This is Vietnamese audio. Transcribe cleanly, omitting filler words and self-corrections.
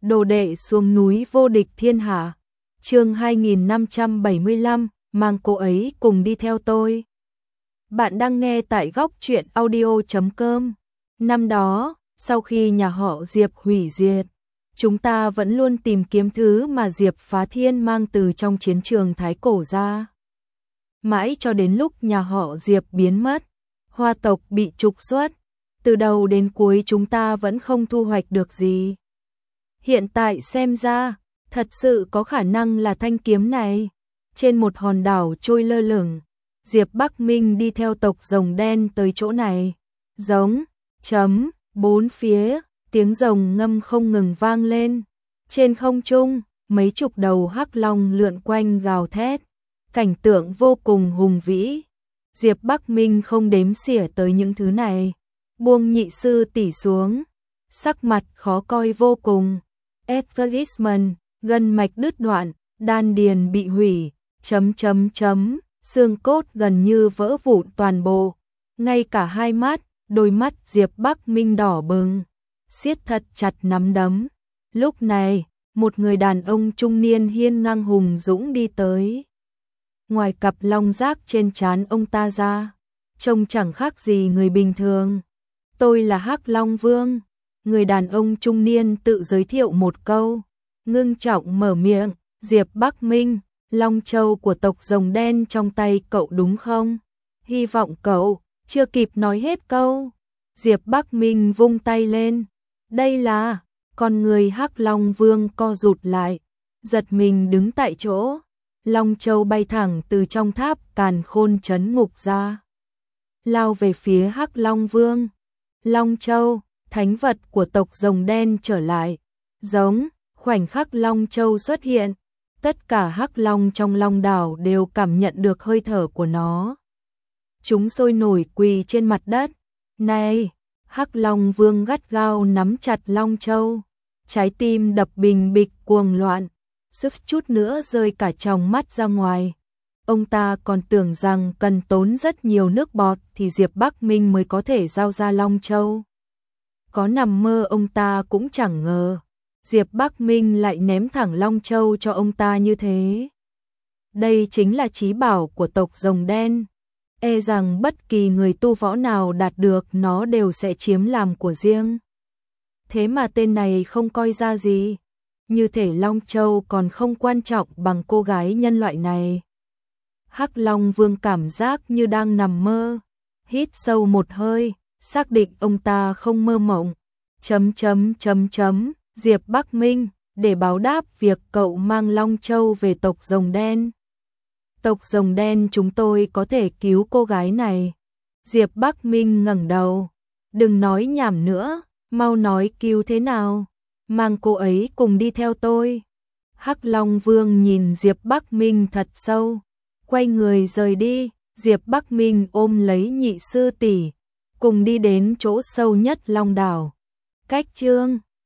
Đồ đệ xuống núi vô địch thiên hạ. Chương 2575, mang cô ấy cùng đi theo tôi. Bạn đang nghe tại góc truyện audio.com. Năm đó, sau khi nhà họ Diệp hủy diệt, chúng ta vẫn luôn tìm kiếm thứ mà Diệp Phá Thiên mang từ trong chiến trường Thái Cổ ra. Mãi cho đến lúc nhà họ Diệp biến mất, Hoa tộc bị trục xuất, từ đầu đến cuối chúng ta vẫn không thu hoạch được gì. Hiện tại xem ra, thật sự có khả năng là thanh kiếm này. Trên một hòn đảo trôi lơ lửng, Diệp Bắc Minh đi theo tộc rồng đen tới chỗ này. Giống, chấm, bốn phía, tiếng rồng ngâm không ngừng vang lên. Trên không trung, mấy chục đầu hắc long lượn quanh gào thét. Cảnh tượng vô cùng hùng vĩ. Diệp Bắc Minh không đếm xỉa tới những thứ này. Buông nhị sư tỷ xuống. Sắc mặt khó coi vô cùng. Advertisement, gân mạch đứt đoạn, đan điền bị hủy, xương cốt gần như vỡ vụn toàn bộ. Ngay cả hai mắt, đôi mắt Diệp Bắc Minh đỏ bừng, siết thật chặt nắm đấm. Lúc này, một người đàn ông trung niên hiên ngang hùng dũng đi tới. Ngoài cặp long giác trên trán ông ta ra, trông chẳng khác gì người bình thường. Tôi là Hắc Long Vương. Người đàn ông trung niên tự giới thiệu một câu, ngưng trọng mở miệng, Diệp Bắc Minh, Long Châu của tộc rồng đen trong tay cậu đúng không? Hy vọng cậu, chưa kịp nói hết câu. Diệp Bắc Minh vung tay lên, đây là, con người Hắc Long Vương co rụt lại, giật mình đứng tại chỗ. Long Châu bay thẳng từ trong tháp càn khôn trấn ngục ra, lao về phía Hắc Long Vương. Long Châu, thánh vật của tộc rồng đen trở lại. Giống, khoảnh khắc Long Châu xuất hiện, tất cả hắc long trong long đảo đều cảm nhận được hơi thở của nó. Chúng sôi nổi quỳ trên mặt đất. Này, Hắc Long Vương gắt gao nắm chặt Long Châu, trái tim đập bình bịch cuồng loạn, suýt chút nữa rơi cả tròng mắt ra ngoài. Ông ta còn tưởng rằng cần tốn rất nhiều nước bọt thì Diệp Bắc Minh mới có thể giao ra Long Châu. Có nằm mơ ông ta cũng chẳng ngờ, Diệp Bắc Minh lại ném thẳng Long Châu cho ông ta như thế. Đây chính là chí bảo của tộc rồng đen, e rằng bất kỳ người tu võ nào đạt được nó đều sẽ chiếm làm của riêng. Thế mà tên này không coi ra gì, như thể Long Châu còn không quan trọng bằng cô gái nhân loại này. Hắc Long Vương cảm giác như đang nằm mơ, hít sâu một hơi, xác định ông ta không mơ mộng. Diệp Bắc Minh, để báo đáp việc cậu mang Long Châu về tộc rồng đen. Tộc rồng đen chúng tôi có thể cứu cô gái này. Diệp Bắc Minh ngẩng đầu, đừng nói nhảm nữa, mau nói cứu thế nào, mang cô ấy cùng đi theo tôi. Hắc Long Vương nhìn Diệp Bắc Minh thật sâu, quay người rời đi. Diệp Bắc Minh ôm lấy nhị sư tỷ, cùng đi đến chỗ sâu nhất long đảo. Cách chương